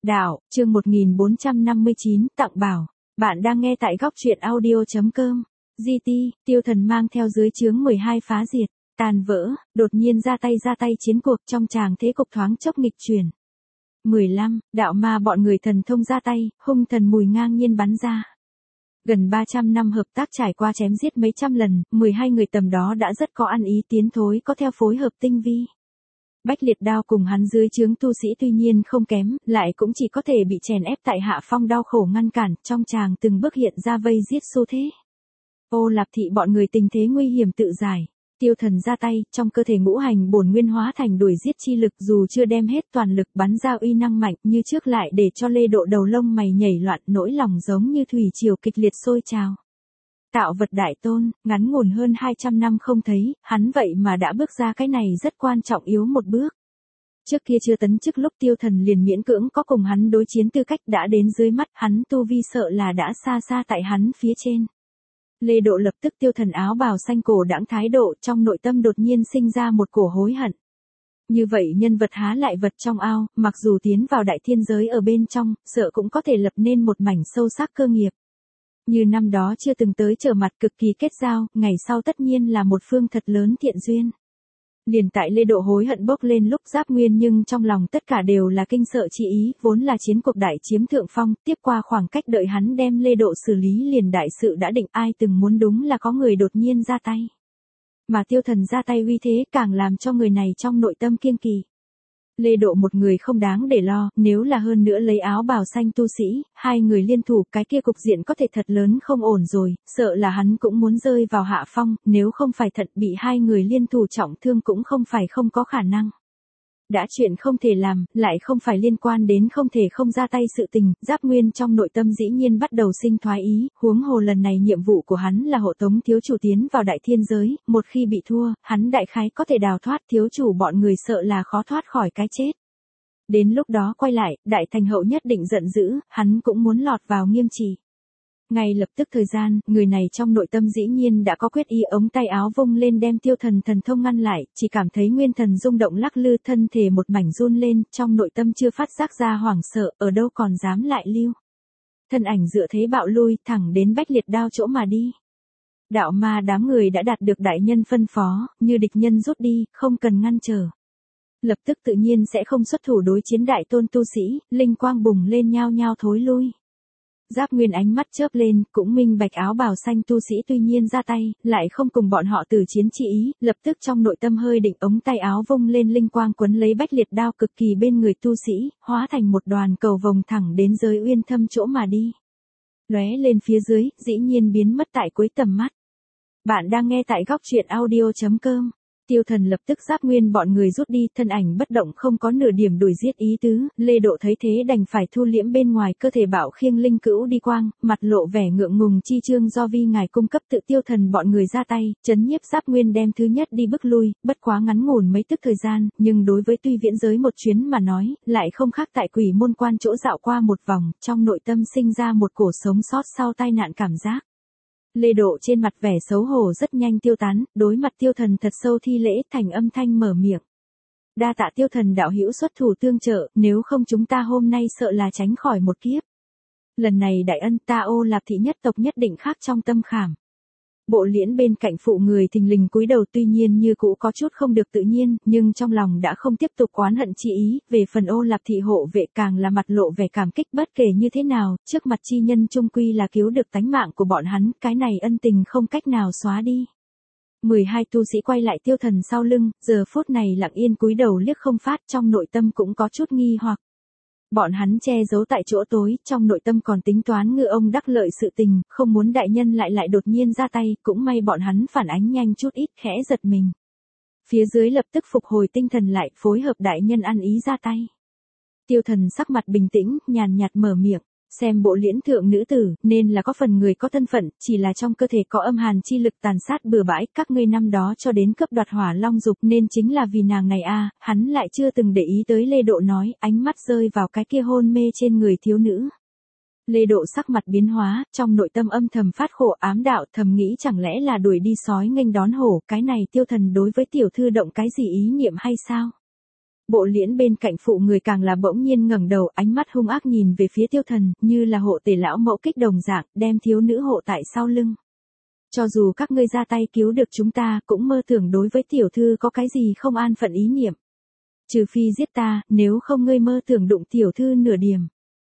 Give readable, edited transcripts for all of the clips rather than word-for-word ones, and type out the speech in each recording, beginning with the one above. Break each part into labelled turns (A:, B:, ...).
A: Đạo, chương 1459, tặng bảo. Bạn đang nghe tại góc truyện audio.com. GT, tiêu thần mang theo dưới chướng 12 phá diệt, tàn vỡ, đột nhiên ra tay chiến cuộc trong tràng thế cục thoáng chốc nghịch chuyển. 15, đạo ma bọn người thần thông ra tay, hung thần mùi ngang nhiên bắn ra. Gần 300 năm hợp tác trải qua chém giết mấy trăm lần, 12 người tầm đó đã rất có ăn ý tiến thối có theo phối hợp tinh vi. Bách liệt đao cùng hắn dưới chướng tu sĩ tuy nhiên không kém, lại cũng chỉ có thể bị chèn ép tại hạ phong đau khổ ngăn cản, trong tràng từng bước hiện ra vây giết xu thế. Ô Lạp Thị bọn người tình thế nguy hiểm tự giải, tiêu thần ra tay, trong cơ thể ngũ hành bổn nguyên hóa thành đuổi giết chi lực dù chưa đem hết toàn lực bắn ra uy năng mạnh như trước lại để cho Lê Độ đầu lông mày nhảy loạn, nỗi lòng giống như thủy triều kịch liệt sôi trào. Tạo vật đại tôn, ngắn ngủn hơn 200 năm không thấy, hắn vậy mà đã bước ra cái này rất quan trọng yếu một bước. Trước kia chưa tấn chức lúc tiêu thần liền miễn cưỡng có cùng hắn đối chiến tư cách đã đến dưới mắt hắn tu vi sợ là đã xa xa tại hắn phía trên. Lê Độ lập tức tiêu thần áo bào xanh cổ đãng thái độ trong nội tâm đột nhiên sinh ra một cổ hối hận. Như vậy nhân vật há lại vật trong ao, mặc dù tiến vào đại thiên giới ở bên trong, sợ cũng có thể lập nên một mảnh sâu sắc cơ nghiệp. Như năm đó chưa từng tới trở mặt cực kỳ kết giao, ngày sau tất nhiên là một phương thật lớn thiện duyên. Liền tại Lê Độ hối hận bốc lên lúc giáp nguyên nhưng trong lòng tất cả đều là kinh sợ chi ý, vốn là chiến cuộc đại chiếm thượng phong, tiếp qua khoảng cách đợi hắn đem Lê Độ xử lý liền đại sự đã định, ai từng muốn đúng là có người đột nhiên ra tay. Mà tiêu thần ra tay uy thế càng làm cho người này trong nội tâm kiêng kỵ. Lê Độ một người không đáng để lo, nếu là hơn nữa lấy áo bào xanh tu sĩ, hai người liên thủ cái kia cục diện có thể thật lớn không ổn rồi, sợ là hắn cũng muốn rơi vào hạ phong, nếu không phải thật bị hai người liên thủ trọng thương cũng không phải không có khả năng. Đã chuyện không thể làm, lại không phải liên quan đến không thể không ra tay sự tình, Giáp Nguyên trong nội tâm dĩ nhiên bắt đầu sinh thoái ý, huống hồ lần này nhiệm vụ của hắn là hộ tống thiếu chủ tiến vào đại thiên giới, một khi bị thua, hắn đại khái có thể đào thoát thiếu chủ bọn người sợ là khó thoát khỏi cái chết. Đến lúc đó quay lại, đại thành hậu nhất định giận dữ, hắn cũng muốn lọt vào nghiêm trị. Ngay lập tức thời gian, người này trong nội tâm dĩ nhiên đã có quyết ý, ống tay áo vung lên đem tiêu thần thần thông ngăn lại, chỉ cảm thấy nguyên thần rung động lắc lư, thân thể một mảnh run lên, trong nội tâm chưa phát giác ra hoảng sợ, ở đâu còn dám lại lưu. Thân ảnh dựa thế bạo lui, thẳng đến bách liệt đao chỗ mà đi. Đạo ma đám người đã đạt được đại nhân phân phó, như địch nhân rút đi, không cần ngăn trở. Lập tức tự nhiên sẽ không xuất thủ đối chiến đại tôn tu sĩ, linh quang bùng lên nhao nhao thối lui. Giáp Nguyên ánh mắt chớp lên, cũng minh bạch áo bào xanh tu sĩ tuy nhiên ra tay, lại không cùng bọn họ từ chiến chi ý, lập tức trong nội tâm hơi định, ống tay áo vung lên linh quang quấn lấy bách liệt đao cực kỳ bên người tu sĩ, hóa thành một đoàn cầu vồng thẳng đến giới uyên thâm chỗ mà đi. Lóe lên phía dưới, dĩ nhiên biến mất tại cuối tầm mắt. Bạn đang nghe tại góc truyện audio.com. Tiêu thần lập tức Giáp Nguyên bọn người rút đi, thân ảnh bất động không có nửa điểm đuổi giết ý tứ, Lê Độ thấy thế đành phải thu liễm bên ngoài cơ thể bảo khiêng linh cữu đi quang, mặt lộ vẻ ngượng ngùng chi trương do vi ngài cung cấp tự tiêu thần bọn người ra tay, trấn nhiếp Giáp Nguyên đem thứ nhất đi bước lui, bất quá ngắn ngủn mấy tức thời gian, nhưng đối với tuy viễn giới một chuyến mà nói, lại không khác tại quỷ môn quan chỗ dạo qua một vòng, trong nội tâm sinh ra một cổ sống sót sau tai nạn cảm giác. Lê Độ trên mặt vẻ xấu hổ rất nhanh tiêu tán, đối mặt tiêu thần thật sâu thi lễ, thành âm thanh mở miệng. Đa tạ tiêu thần đạo hữu xuất thủ tương trợ, nếu không chúng ta hôm nay sợ là tránh khỏi một kiếp. Lần này đại ân ta Ô Lạp Thị nhất tộc nhất định khác trong tâm khảm. Bộ Liễn bên cạnh phụ người thình lình cúi đầu, tuy nhiên như cũ có chút không được tự nhiên, nhưng trong lòng đã không tiếp tục oán hận chi ý, về phần Ô Lạp Thị hộ vệ càng là mặt lộ vẻ cảm kích, bất kể như thế nào, trước mặt chi nhân chung quy là cứu được tánh mạng của bọn hắn, cái này ân tình không cách nào xóa đi. 12 tu sĩ quay lại tiêu thần sau lưng, giờ phút này lặng yên cúi đầu liếc không phát, trong nội tâm cũng có chút nghi hoặc. Bọn hắn che giấu tại chỗ tối, trong nội tâm còn tính toán ngư ông đắc lợi sự tình, không muốn đại nhân lại đột nhiên ra tay, cũng may bọn hắn phản ánh nhanh chút ít, khẽ giật mình. Phía dưới lập tức phục hồi tinh thần lại, phối hợp đại nhân ăn ý ra tay. Tiêu thần sắc mặt bình tĩnh, nhàn nhạt mở miệng, xem bộ Liễn thượng nữ tử, nên là có phần người có thân phận, chỉ là trong cơ thể có âm hàn chi lực tàn sát bừa bãi, các ngươi năm đó cho đến cướp đoạt Hỏa Long dục nên chính là vì nàng này a. Hắn lại chưa từng để ý tới Lê Độ nói, ánh mắt rơi vào cái kia hôn mê trên người thiếu nữ. Lê Độ sắc mặt biến hóa, trong nội tâm âm thầm phát khổ ám đạo, thầm nghĩ chẳng lẽ là đuổi đi sói nghênh đón hổ, cái này tiêu thần đối với tiểu thư động cái gì ý niệm hay sao? Bộ liễn bên cạnh phụ người càng là bỗng nhiên ngẩng đầu, ánh mắt hung ác nhìn về phía Tiêu Thần, như là hộ tể lão mẫu kích đồng dạng, đem thiếu nữ hộ tại sau lưng. Cho dù các ngươi ra tay cứu được chúng ta, cũng mơ tưởng đối với tiểu thư có cái gì không an phận ý niệm. Trừ phi giết ta, nếu không ngươi mơ tưởng đụng tiểu thư nửa điểm.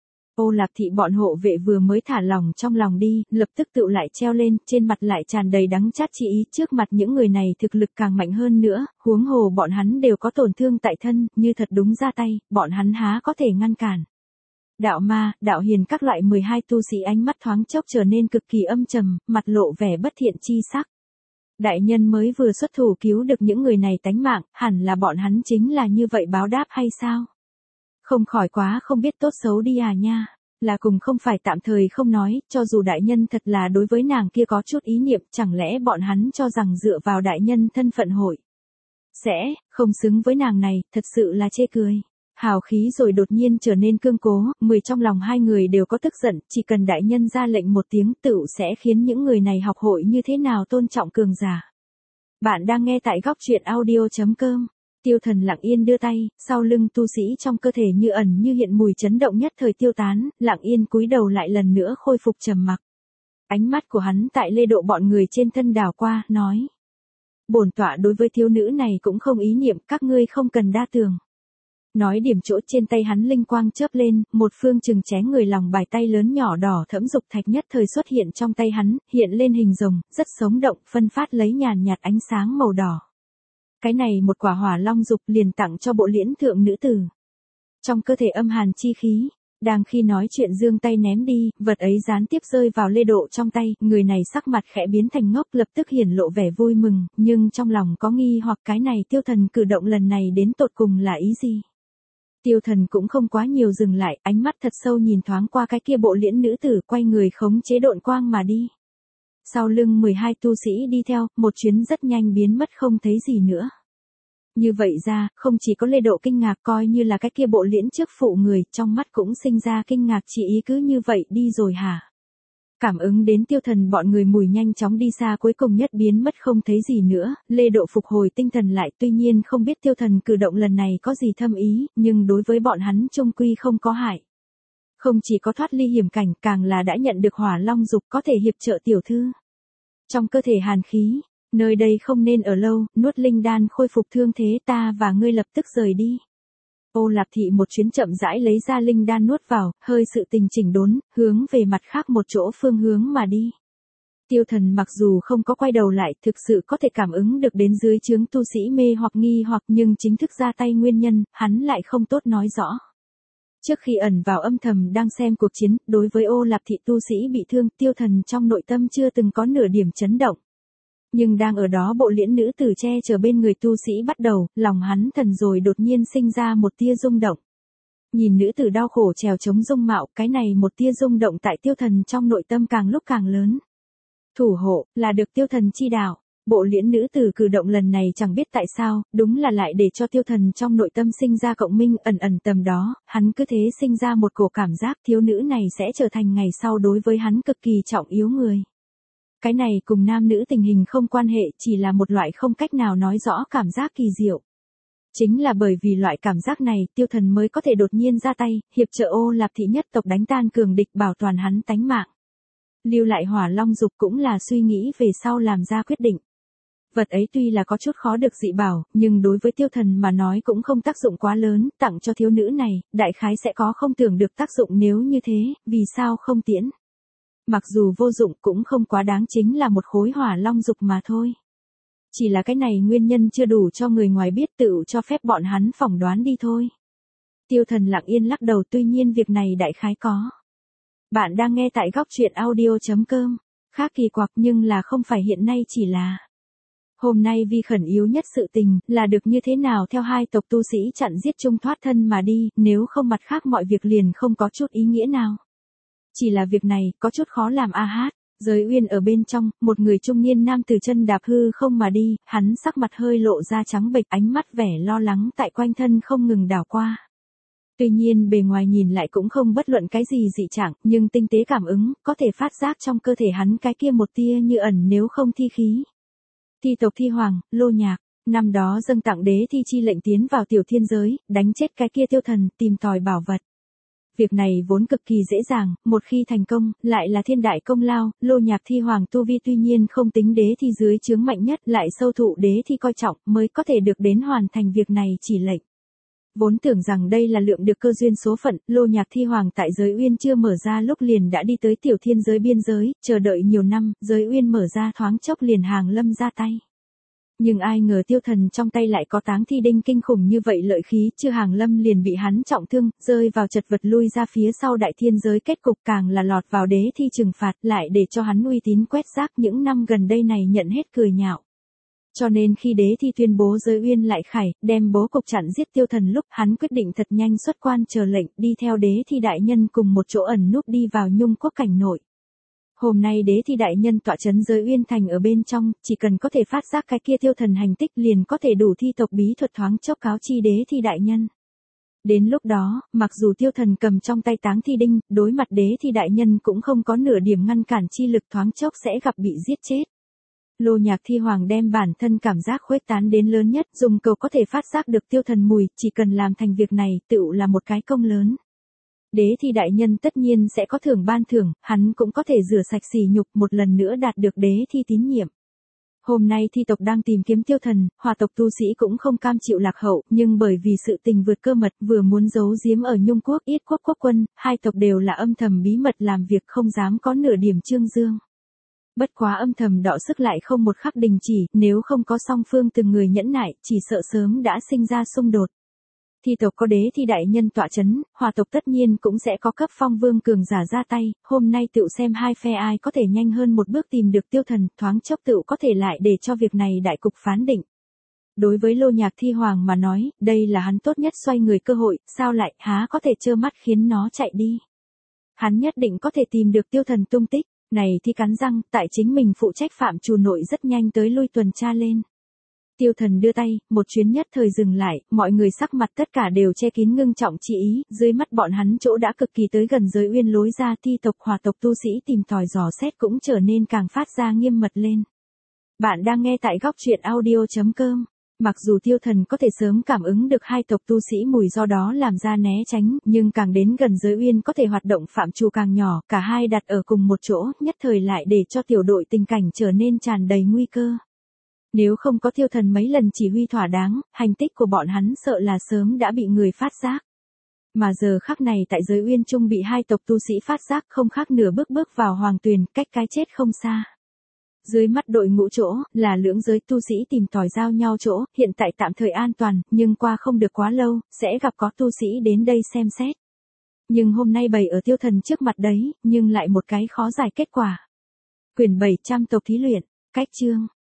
A: Ô Lạp thị bọn hộ vệ vừa mới thả lòng trong lòng đi, lập tức tựu lại treo lên, trên mặt lại tràn đầy đắng chát chi ý, trước mặt những người này thực lực càng mạnh hơn nữa, huống hồ bọn hắn đều có tổn thương tại thân, như thật đúng ra tay, bọn hắn há có thể ngăn cản. Đạo ma, đạo hiền các loại 12 tu sĩ ánh mắt thoáng chốc trở nên cực kỳ âm trầm, mặt lộ vẻ bất thiện chi sắc. Đại nhân mới vừa xuất thủ cứu được những người này tánh mạng, hẳn là bọn hắn chính là như vậy báo đáp hay sao? Không khỏi quá không biết tốt xấu đi à nha, là cùng không phải tạm thời không nói, cho dù đại nhân thật là đối với nàng kia có chút ý niệm, chẳng lẽ bọn hắn cho rằng dựa vào đại nhân thân phận hội. Sẽ, không xứng với nàng này, thật sự là chê cười. Hào khí rồi đột nhiên trở nên cương cố, trong lòng hai người đều có tức giận, chỉ cần đại nhân ra lệnh một tiếng tựu sẽ khiến những người này học hội như thế nào tôn trọng cường giả. Bạn đang nghe tại góc truyện audio.com. Tiêu Thần lặng yên đưa tay, sau lưng tu sĩ trong cơ thể như ẩn như hiện mùi chấn động nhất thời tiêu tán, lặng yên cúi đầu lại lần nữa khôi phục trầm mặc. Ánh mắt của hắn tại Lê Độ bọn người trên thân đảo qua, nói. Bổn tọa đối với thiếu nữ này cũng không ý niệm, các ngươi không cần đa tưởng. Nói điểm chỗ trên tay hắn linh quang chớp lên, một phương chừng chén người lòng bài tay lớn nhỏ đỏ thẫm dục thạch nhất thời xuất hiện trong tay hắn, hiện lên hình rồng, rất sống động, phân phát lấy nhàn nhạt ánh sáng màu đỏ. Cái này một quả hỏa long dục liền tặng cho bộ liễn thượng nữ tử. Trong cơ thể âm hàn chi khí, đang khi nói chuyện giương tay ném đi, vật ấy gián tiếp rơi vào Lê Độ trong tay, người này sắc mặt khẽ biến thành ngốc lập tức hiển lộ vẻ vui mừng, nhưng trong lòng có nghi hoặc cái này Tiêu Thần cử động lần này đến tột cùng là ý gì. Tiêu Thần cũng không quá nhiều dừng lại, ánh mắt thật sâu nhìn thoáng qua cái kia bộ liễn nữ tử quay người khống chế độn quang mà đi. Sau lưng 12 tu sĩ đi theo, một chuyến rất nhanh biến mất không thấy gì nữa. Như vậy ra, không chỉ có Lê Độ kinh ngạc coi như là cái kia bộ liễn trước phụ người, trong mắt cũng sinh ra kinh ngạc chỉ ý cứ như vậy đi rồi hả? Cảm ứng đến Tiêu Thần bọn người mùi nhanh chóng đi xa cuối cùng nhất biến mất không thấy gì nữa, Lê Độ phục hồi tinh thần lại tuy nhiên không biết Tiêu Thần cử động lần này có gì thâm ý, nhưng đối với bọn hắn chung quy không có hại. Không chỉ có thoát ly hiểm cảnh càng là đã nhận được hỏa long dục có thể hiệp trợ tiểu thư. Trong cơ thể hàn khí, nơi đây không nên ở lâu, nuốt linh đan khôi phục thương thế ta và ngươi lập tức rời đi. Ô Lạp thị một chuyến chậm rãi lấy ra linh đan nuốt vào, hơi sự tình chỉnh đốn, hướng về mặt khác một chỗ phương hướng mà đi. Tiêu Thần mặc dù không có quay đầu lại, thực sự có thể cảm ứng được đến dưới trướng tu sĩ mê hoặc nghi hoặc nhưng chính thức ra tay nguyên nhân, hắn lại không tốt nói rõ. Trước khi ẩn vào âm thầm đang xem cuộc chiến, đối với Ô Lạp thị tu sĩ bị thương, Tiêu Thần trong nội tâm chưa từng có nửa điểm chấn động. Nhưng đang ở đó bộ liễn nữ tử che chở bên người tu sĩ bắt đầu, lòng hắn thần rồi đột nhiên sinh ra một tia rung động. Nhìn nữ tử đau khổ trèo chống dung mạo, cái này một tia rung động tại Tiêu Thần trong nội tâm càng lúc càng lớn. Thủ hộ, là được Tiêu Thần chi đạo. Bộ liễn nữ tử cử động lần này chẳng biết tại sao, đúng là lại để cho Tiêu Thần trong nội tâm sinh ra cộng minh ẩn ẩn tầm đó, hắn cứ thế sinh ra một cổ cảm giác thiếu nữ này sẽ trở thành ngày sau đối với hắn cực kỳ trọng yếu người. Cái này cùng nam nữ tình hình không quan hệ, chỉ là một loại không cách nào nói rõ cảm giác kỳ diệu. Chính là bởi vì loại cảm giác này, Tiêu Thần mới có thể đột nhiên ra tay, hiệp trợ Ô Lạp thị nhất tộc đánh tan cường địch bảo toàn hắn tánh mạng. Lưu lại hỏa long dục cũng là suy nghĩ về sau làm ra quyết định. Vật ấy tuy là có chút khó được dị bảo, nhưng đối với Tiêu Thần mà nói cũng không tác dụng quá lớn, tặng cho thiếu nữ này, đại khái sẽ có không tưởng được tác dụng nếu như thế, vì sao không tiễn. Mặc dù vô dụng cũng không quá đáng chính là một khối hỏa long dục mà thôi. Chỉ là cái này nguyên nhân chưa đủ cho người ngoài biết tự cho phép bọn hắn phỏng đoán đi thôi. Tiêu Thần lặng yên lắc đầu tuy nhiên việc này đại khái có. Bạn đang nghe tại góc truyện audio.com. Khác kỳ quặc nhưng là không phải hiện nay chỉ là. Hôm nay vi khẩn yếu nhất sự tình là được như thế nào theo hai tộc tu sĩ chặn giết chung thoát thân mà đi, nếu không mặt khác mọi việc liền không có chút ý nghĩa nào. Chỉ là việc này có chút khó làm a hát. Giới uyên ở bên trong, một người trung niên nam từ chân đạp hư không mà đi, hắn sắc mặt hơi lộ ra trắng bệch, ánh mắt vẻ lo lắng tại quanh thân không ngừng đảo qua. Tuy nhiên bề ngoài nhìn lại cũng không bất luận cái gì dị trạng, nhưng tinh tế cảm ứng, có thể phát giác trong cơ thể hắn cái kia một tia như ẩn nếu không thi khí. Thi tộc thi hoàng, Lô Nhạc, Năm đó dâng tặng đế thi chi lệnh tiến vào tiểu thiên giới, đánh chết cái kia tiêu thần, tìm tòi bảo vật. Việc này vốn cực kỳ dễ dàng, một khi thành công, lại là thiên đại công lao, Lô Nhạc Thi Hoàng tu vi tuy nhiên không tính đế thi dưới chướng mạnh nhất, lại sâu thụ đế thi coi trọng, mới có thể được đến hoàn thành việc này chỉ lệnh. Vốn tưởng rằng đây là lượng được cơ duyên số phận, Lô Nhạc Thi Hoàng tại giới uyên chưa mở ra lúc liền đã đi tới tiểu thiên giới biên giới, chờ đợi nhiều năm, giới uyên mở ra thoáng chốc liền hàng lâm ra tay. Nhưng ai ngờ tiêu thần trong tay lại có táng thi đinh kinh khủng như vậy, lợi khí chưa hàng lâm liền bị hắn trọng thương, rơi vào chật vật lui ra phía sau đại thiên giới, kết cục càng là lọt vào đế thi trừng phạt, lại để cho hắn uy tín quét rác, những năm gần đây này nhận hết cười nhạo. Cho nên khi đế thi tuyên bố giới uyên lại khải, đem bố cục chặn giết tiêu thần lúc, hắn quyết định thật nhanh xuất quan chờ lệnh, đi theo đế thi đại nhân cùng một chỗ ẩn núp đi vào Nhung quốc cảnh nội. Hôm nay đế thi đại nhân tọa trấn giới uyên thành ở bên trong, chỉ cần có thể phát giác cái kia tiêu thần hành tích liền có thể đủ thi tộc bí thuật thoáng chốc cáo chi đế thi đại nhân. Đến lúc đó, mặc dù tiêu thần cầm trong tay táng thi đinh, đối mặt đế thi đại nhân cũng không có nửa điểm ngăn cản chi lực, thoáng chốc sẽ gặp bị giết chết. Lô Nhạc Thi Hoàng đem bản thân cảm giác khuếch tán đến lớn nhất, dùng cầu có thể phát giác được tiêu thần mùi, chỉ cần làm thành việc này, tựu là một cái công lớn. Đế thi đại nhân tất nhiên sẽ có thưởng ban thưởng, hắn cũng có thể rửa sạch sỉ nhục, một lần nữa đạt được đế thi tín nhiệm. Hôm nay thi tộc đang tìm kiếm tiêu thần, Hỏa tộc tu sĩ cũng không cam chịu lạc hậu, nhưng bởi vì sự tình vượt cơ mật, vừa muốn giấu giếm ở Nhung quốc, Yết quốc quốc quân, hai tộc đều là âm thầm bí mật làm việc, không dám có nửa điểm trương dương. Bất quá âm thầm đọ sức lại không một khắc đình chỉ, nếu không có song phương từng người nhẫn nại, chỉ sợ sớm đã sinh ra xung đột. Thi tộc có đế thi đại nhân tọa chấn, Hỏa tộc tất nhiên cũng sẽ có cấp phong vương cường giả ra tay, hôm nay tựu xem hai phe ai có thể nhanh hơn một bước tìm được tiêu thần, thoáng chốc tựu có thể lại để cho việc này đại cục phán định. Đối với Lô Nhạc Thi Hoàng mà nói, đây là hắn tốt nhất xoay người cơ hội, sao lại há có thể trơ mắt khiến nó chạy đi. Hắn nhất định có thể tìm được tiêu thần tung tích, này thì cắn răng, tại chính mình phụ trách phạm trù nội rất nhanh tới lui tuần tra lên. Tiêu thần đưa tay, một chuyến nhất thời dừng lại, mọi người sắc mặt tất cả đều che kín ngưng trọng chi ý, dưới mắt bọn hắn chỗ đã cực kỳ tới gần giới uyên lối ra, thi tộc Hỏa tộc tu sĩ tìm tòi dò xét cũng trở nên càng phát ra nghiêm mật lên. Bạn đang nghe tại góc truyện audio.com. Mặc dù tiêu thần có thể sớm cảm ứng được hai tộc tu sĩ mùi do đó làm ra né tránh, nhưng càng đến gần giới uyên có thể hoạt động phạm trù càng nhỏ, cả hai đặt ở cùng một chỗ, nhất thời lại để cho tiểu đội tình cảnh trở nên tràn đầy nguy cơ. Nếu không có tiêu thần mấy lần chỉ huy thỏa đáng, hành tích của bọn hắn sợ là sớm đã bị người phát giác. Mà giờ khắc này tại giới uyên trung bị hai tộc tu sĩ phát giác, không khác nửa bước bước vào hoàng tuyền, cách cái chết không xa. Dưới mắt đội ngũ chỗ, là lưỡng giới tu sĩ tìm tòi giao nhau chỗ, hiện tại tạm thời an toàn, nhưng qua không được quá lâu, sẽ gặp có tu sĩ đến đây xem xét. Nhưng hôm nay bày ở tiêu thần trước mặt đấy, nhưng lại một cái khó giải kết quả. Quyển 700 tộc thí luyện, cách chương.